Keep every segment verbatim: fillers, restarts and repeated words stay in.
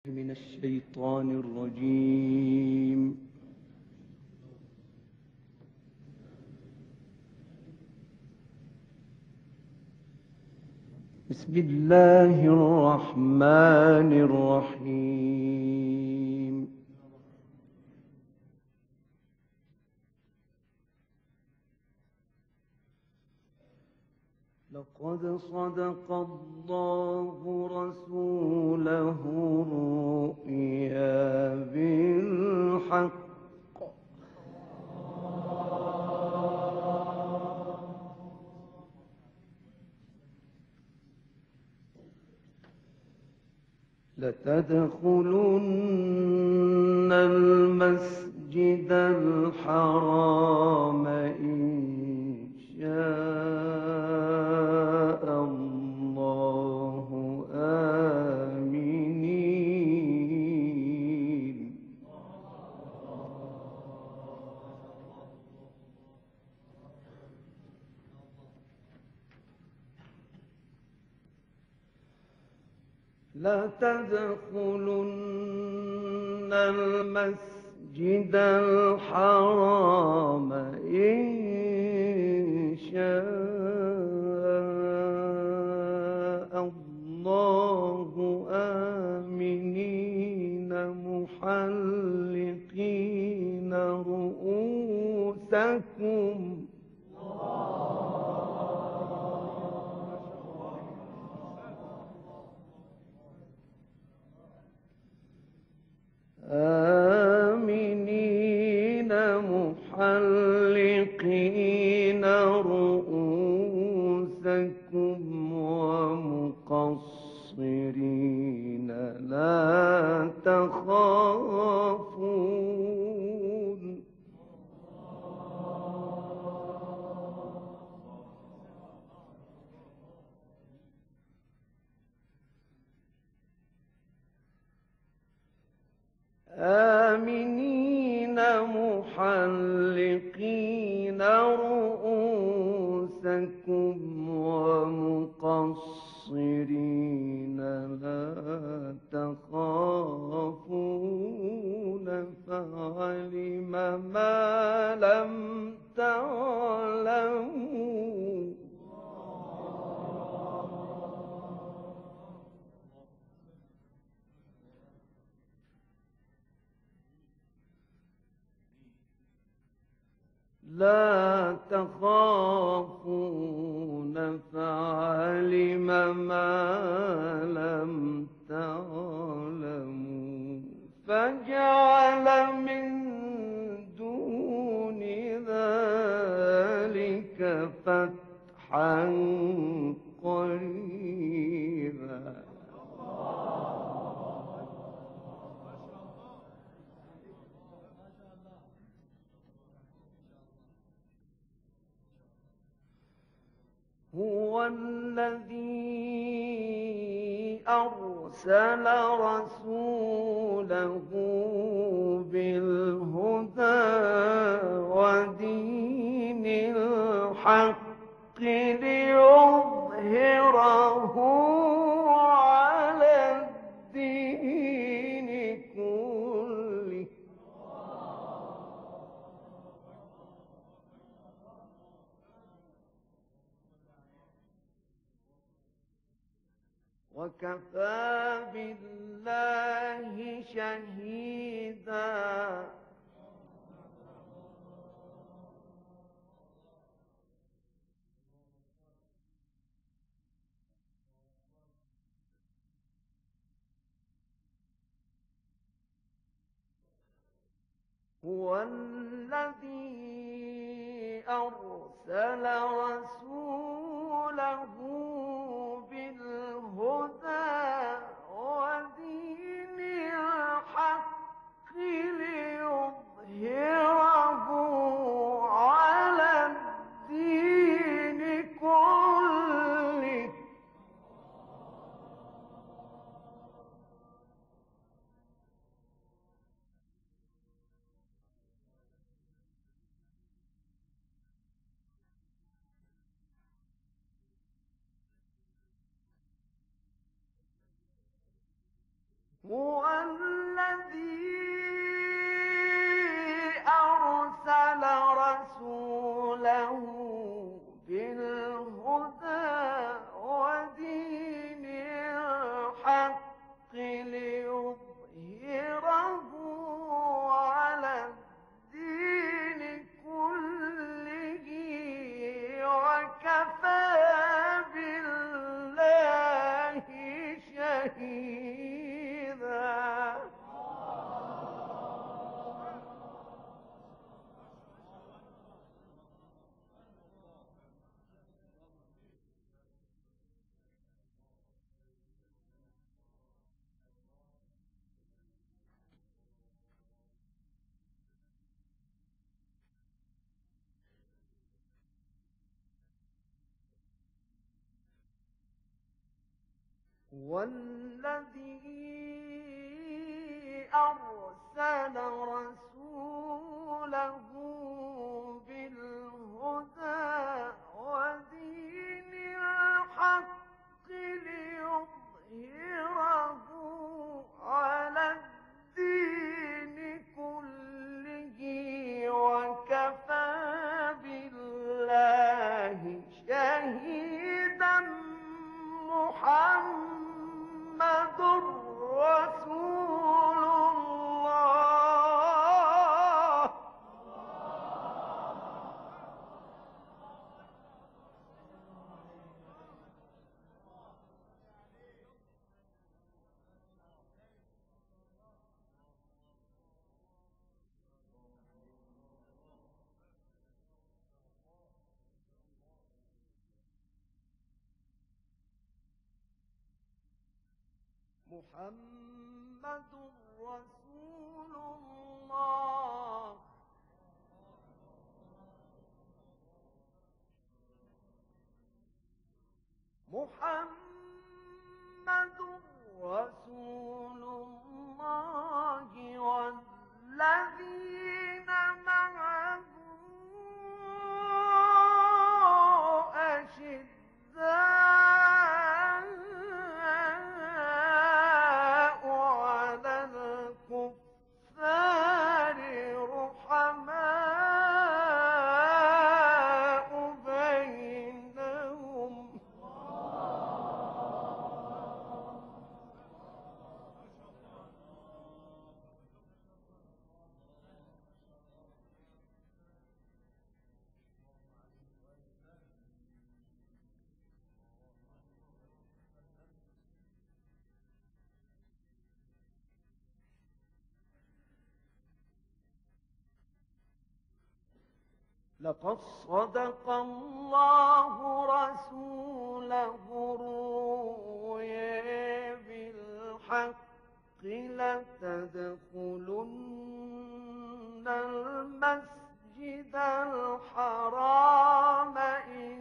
من الشيطان الرجيم. بسم الله الرحمن الرحيم. لقد صدق الله رسوله الرؤيا بالحق لتدخلن المسجد الحرام إن شاء الله آمنين. لا تدخلن المسجد الحرام إن شاء الله آمنين محلقين رؤوسكم آمنين محلقين رؤوسكم ومقصرين لا تخافون. آمنين محلقين رؤوسكم ومقصرين لا تخافون فعلم ما لم تعلموا لا تخافون فعلم ما لم تعلموا فجعل من دون ذلك فتحا قريبا. هو الذي أرسل رسوله بالهدى ودين الحق ليظهره على الدين كله وكفى بالله شهيدا. هو الذي أرسل رسوله بالهدى ودين الحق ليظهره على الدين كله والذي أرسل رسوله بالهدى ودين الحق ليظهره على الدين كله وكفى بالله شهيدا محمد رسول الله. محمد رسول الله. محمد رسول الله والذين معه أشداء على الكفار رحماء بينهم. لقد صدق الله رسوله الرؤيا بالحق لتدخلن المسجد الحرام إن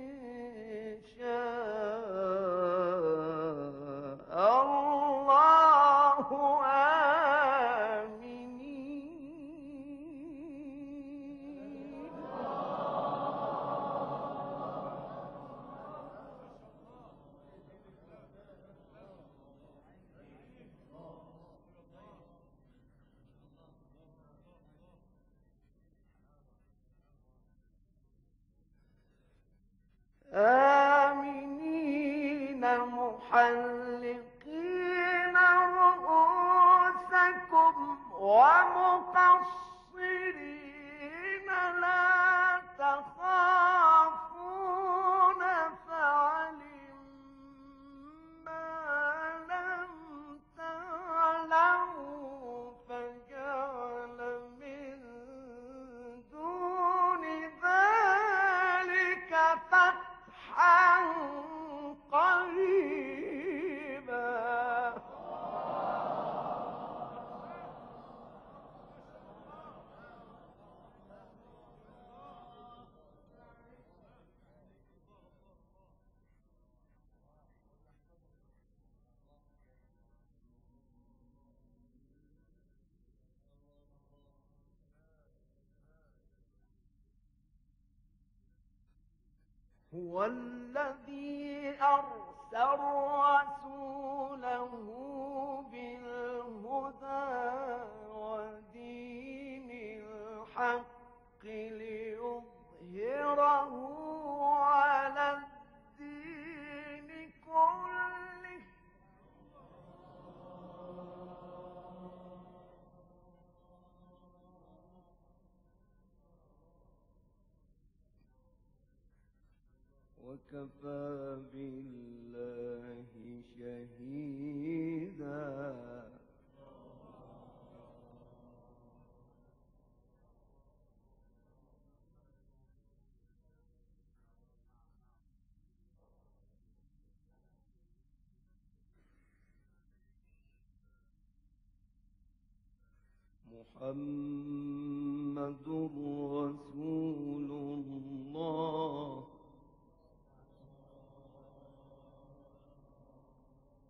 شاء الله آمنين. آمنين محلقين رؤوسكم ومقصرين لا تخافون فعلم ما لم تعلموا فجعل من دون ذلك فتحا قريبا. هو الذي أرسل رسوله بالهدى ودين الحق ليظهره على الدين كله وكفى بالله شهيدا. محمد رسول الله.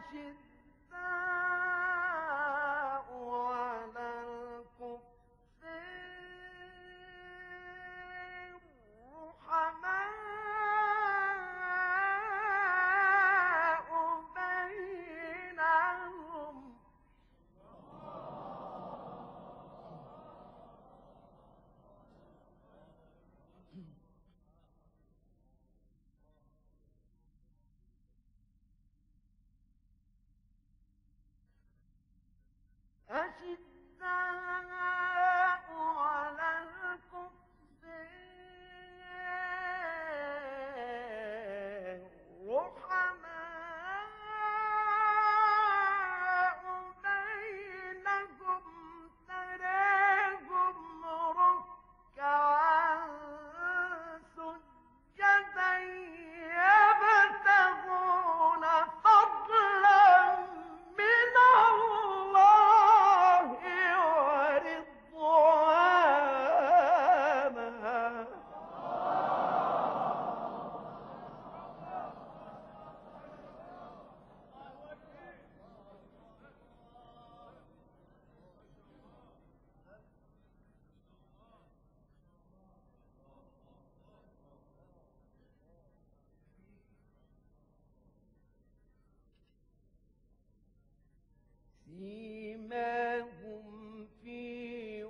سيماهم في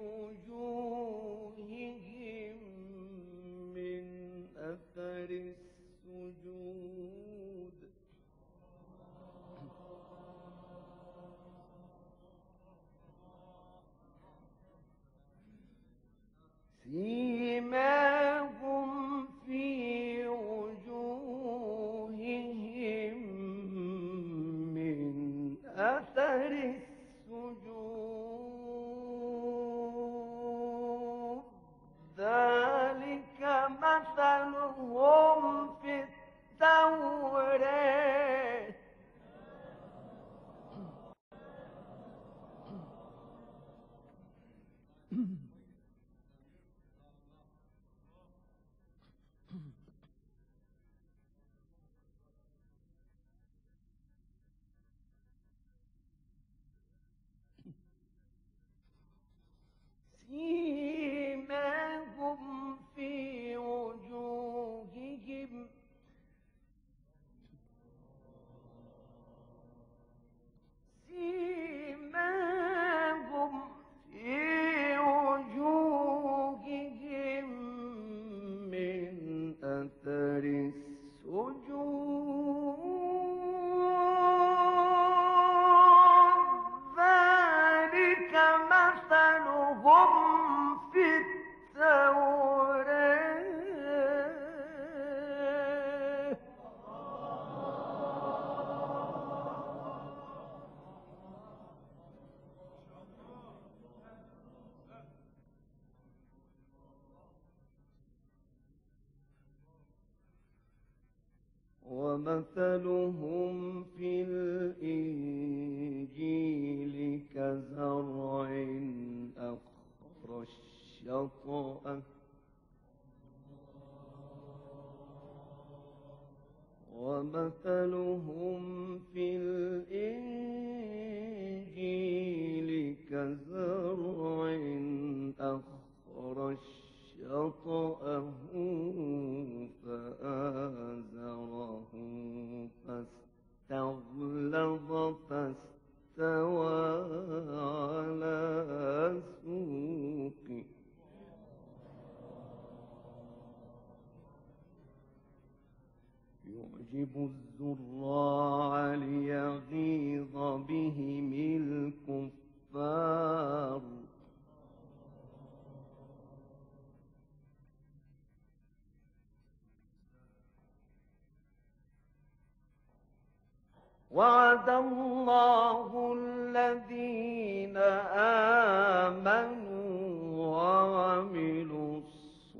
وجوههم من أثر السجود سيماهم في وجوههم من أثر السجود ذلك مثلهم في التوراة سيماهم في وجوههم سيماهم في وجوههم من أثر السجود ذلك مثلهم في التوراة ومثلهم في الإنجيل كزرع أخرج شطأه ومثلهم في الإنجيل كزرع أخرج شطأه فآزره فاستغلظ فاستوى على سوقه يعجب الزراع ليغيظ بهم الكفار وعد الله الذين آمنوا وعملوا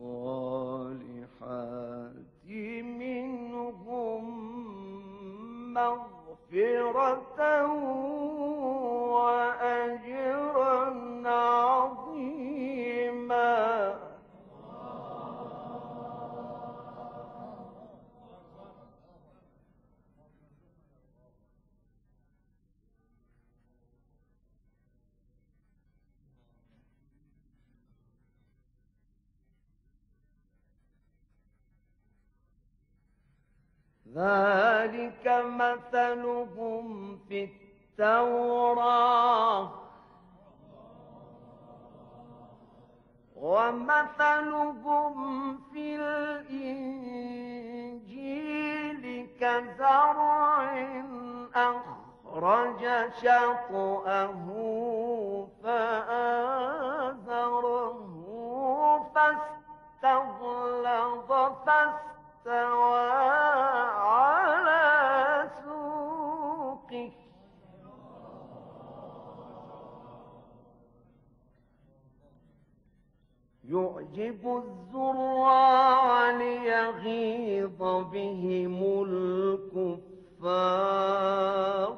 الصالحات منهم مغفرة وأجرا عظيما ذلك مثلهم في التوراة ومثلهم في الإنجيل كزرع أخرج شطأه فآزره فاستغلظ فاستوى على سوقه يعجب الزراع ليغيظ بهم الكفار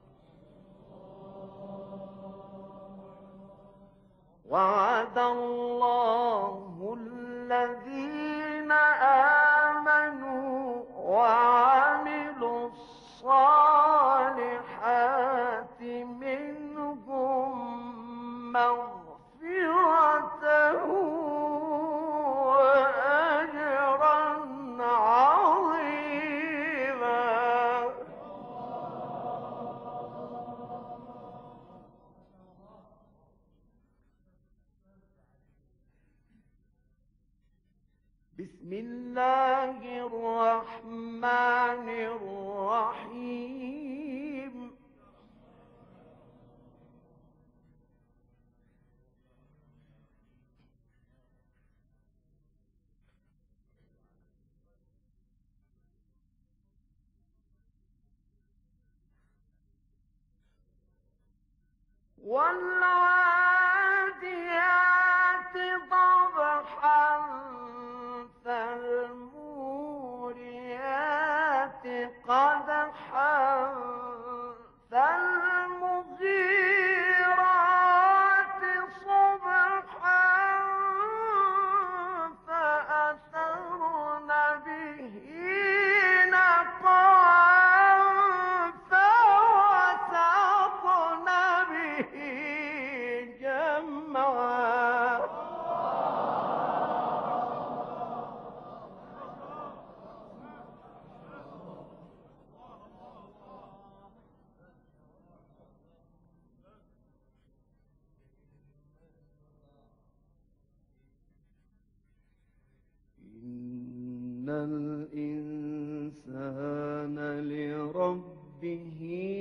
وعد الله الذين آمنوا وعملوا الصالحات منهم مغفرة وأجرا عظيما. بسم الله الرحمن الرحيم. والعاديات ضبحا فالموريات قدحا فالمغيرات صبحا فأثرن به نقعا فوسطن به جمعا. إن الإنسان لربه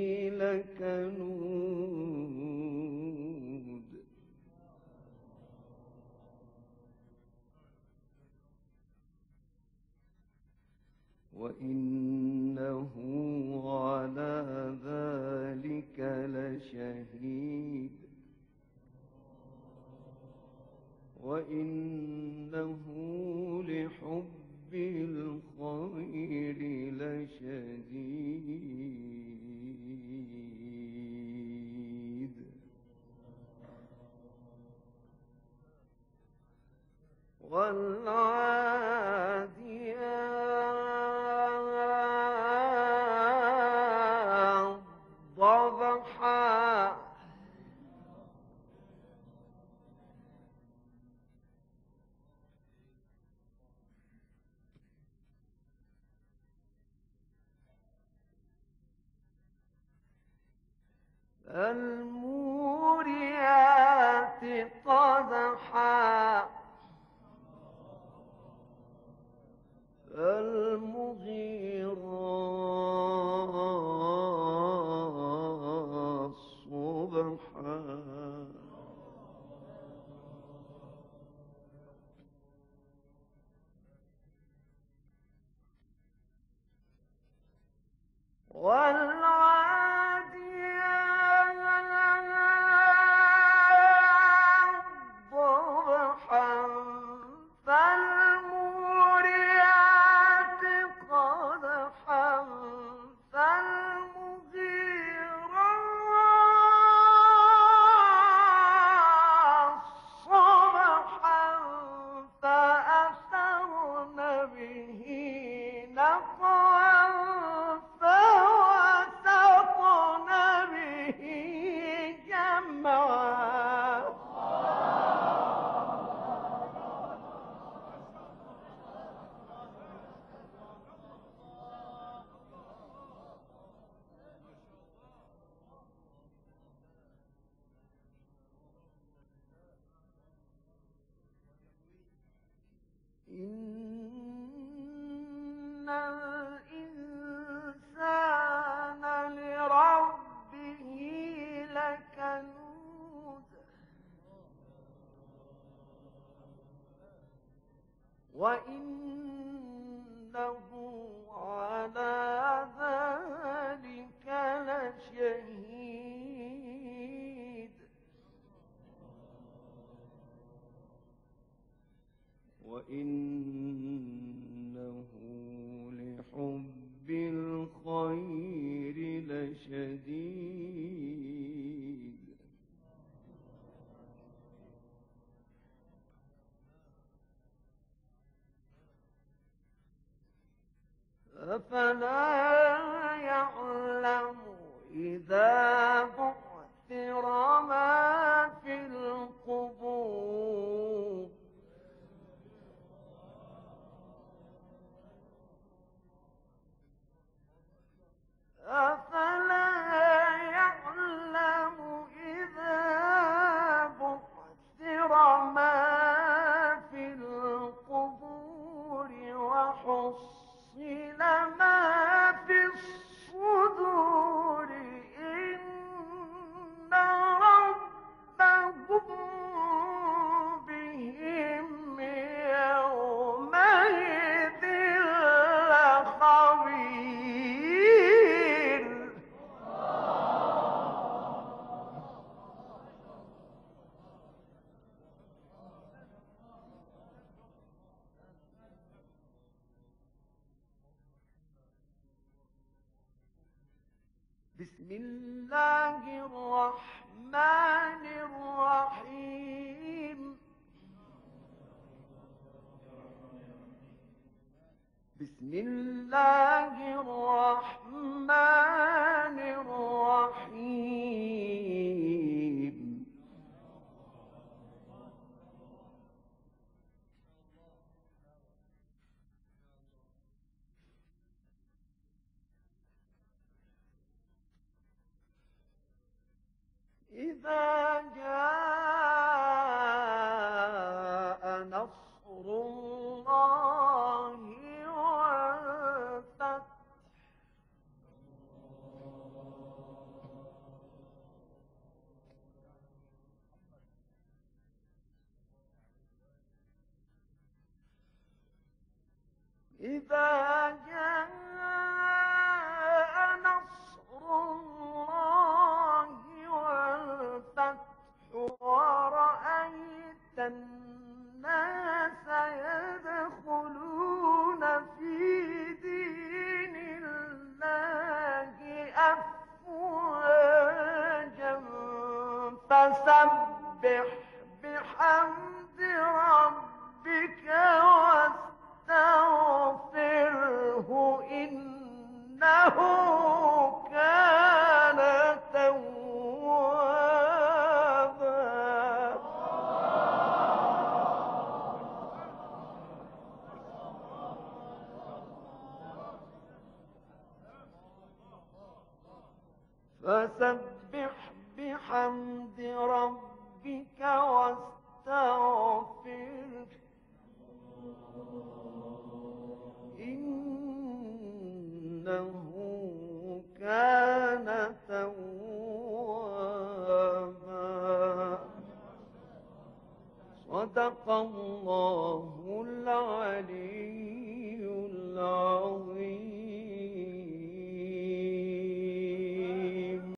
لكنود وإنه على ذلك لشهيد وإنه لحب الخير لشديد. والعاديات ضبحا فالموريات قدحا فالمغيرات صبحا والعاديات وإنه على ذلك لشهيد وإنه لحب الخير لشديد أفلا يعلم إذا بعثر ما في القبور أفلا يعلم إذا بعثر ما في القبور وحصل ما في الصدور إن ربهم بهم يومئذ لخبير بسم الله الرحمن الرحيم بسم الله الرحمن الرحيم إذا جاء نصر الله والفتح إذا جاء نصر الله والفتح ورأيت الناس يدخلون في دين الله أفواجا فسبح بحمد ربك واستغفره إنه كان توابا فسبح بحمد ربك واستغفره إنه كان توابا صدق الله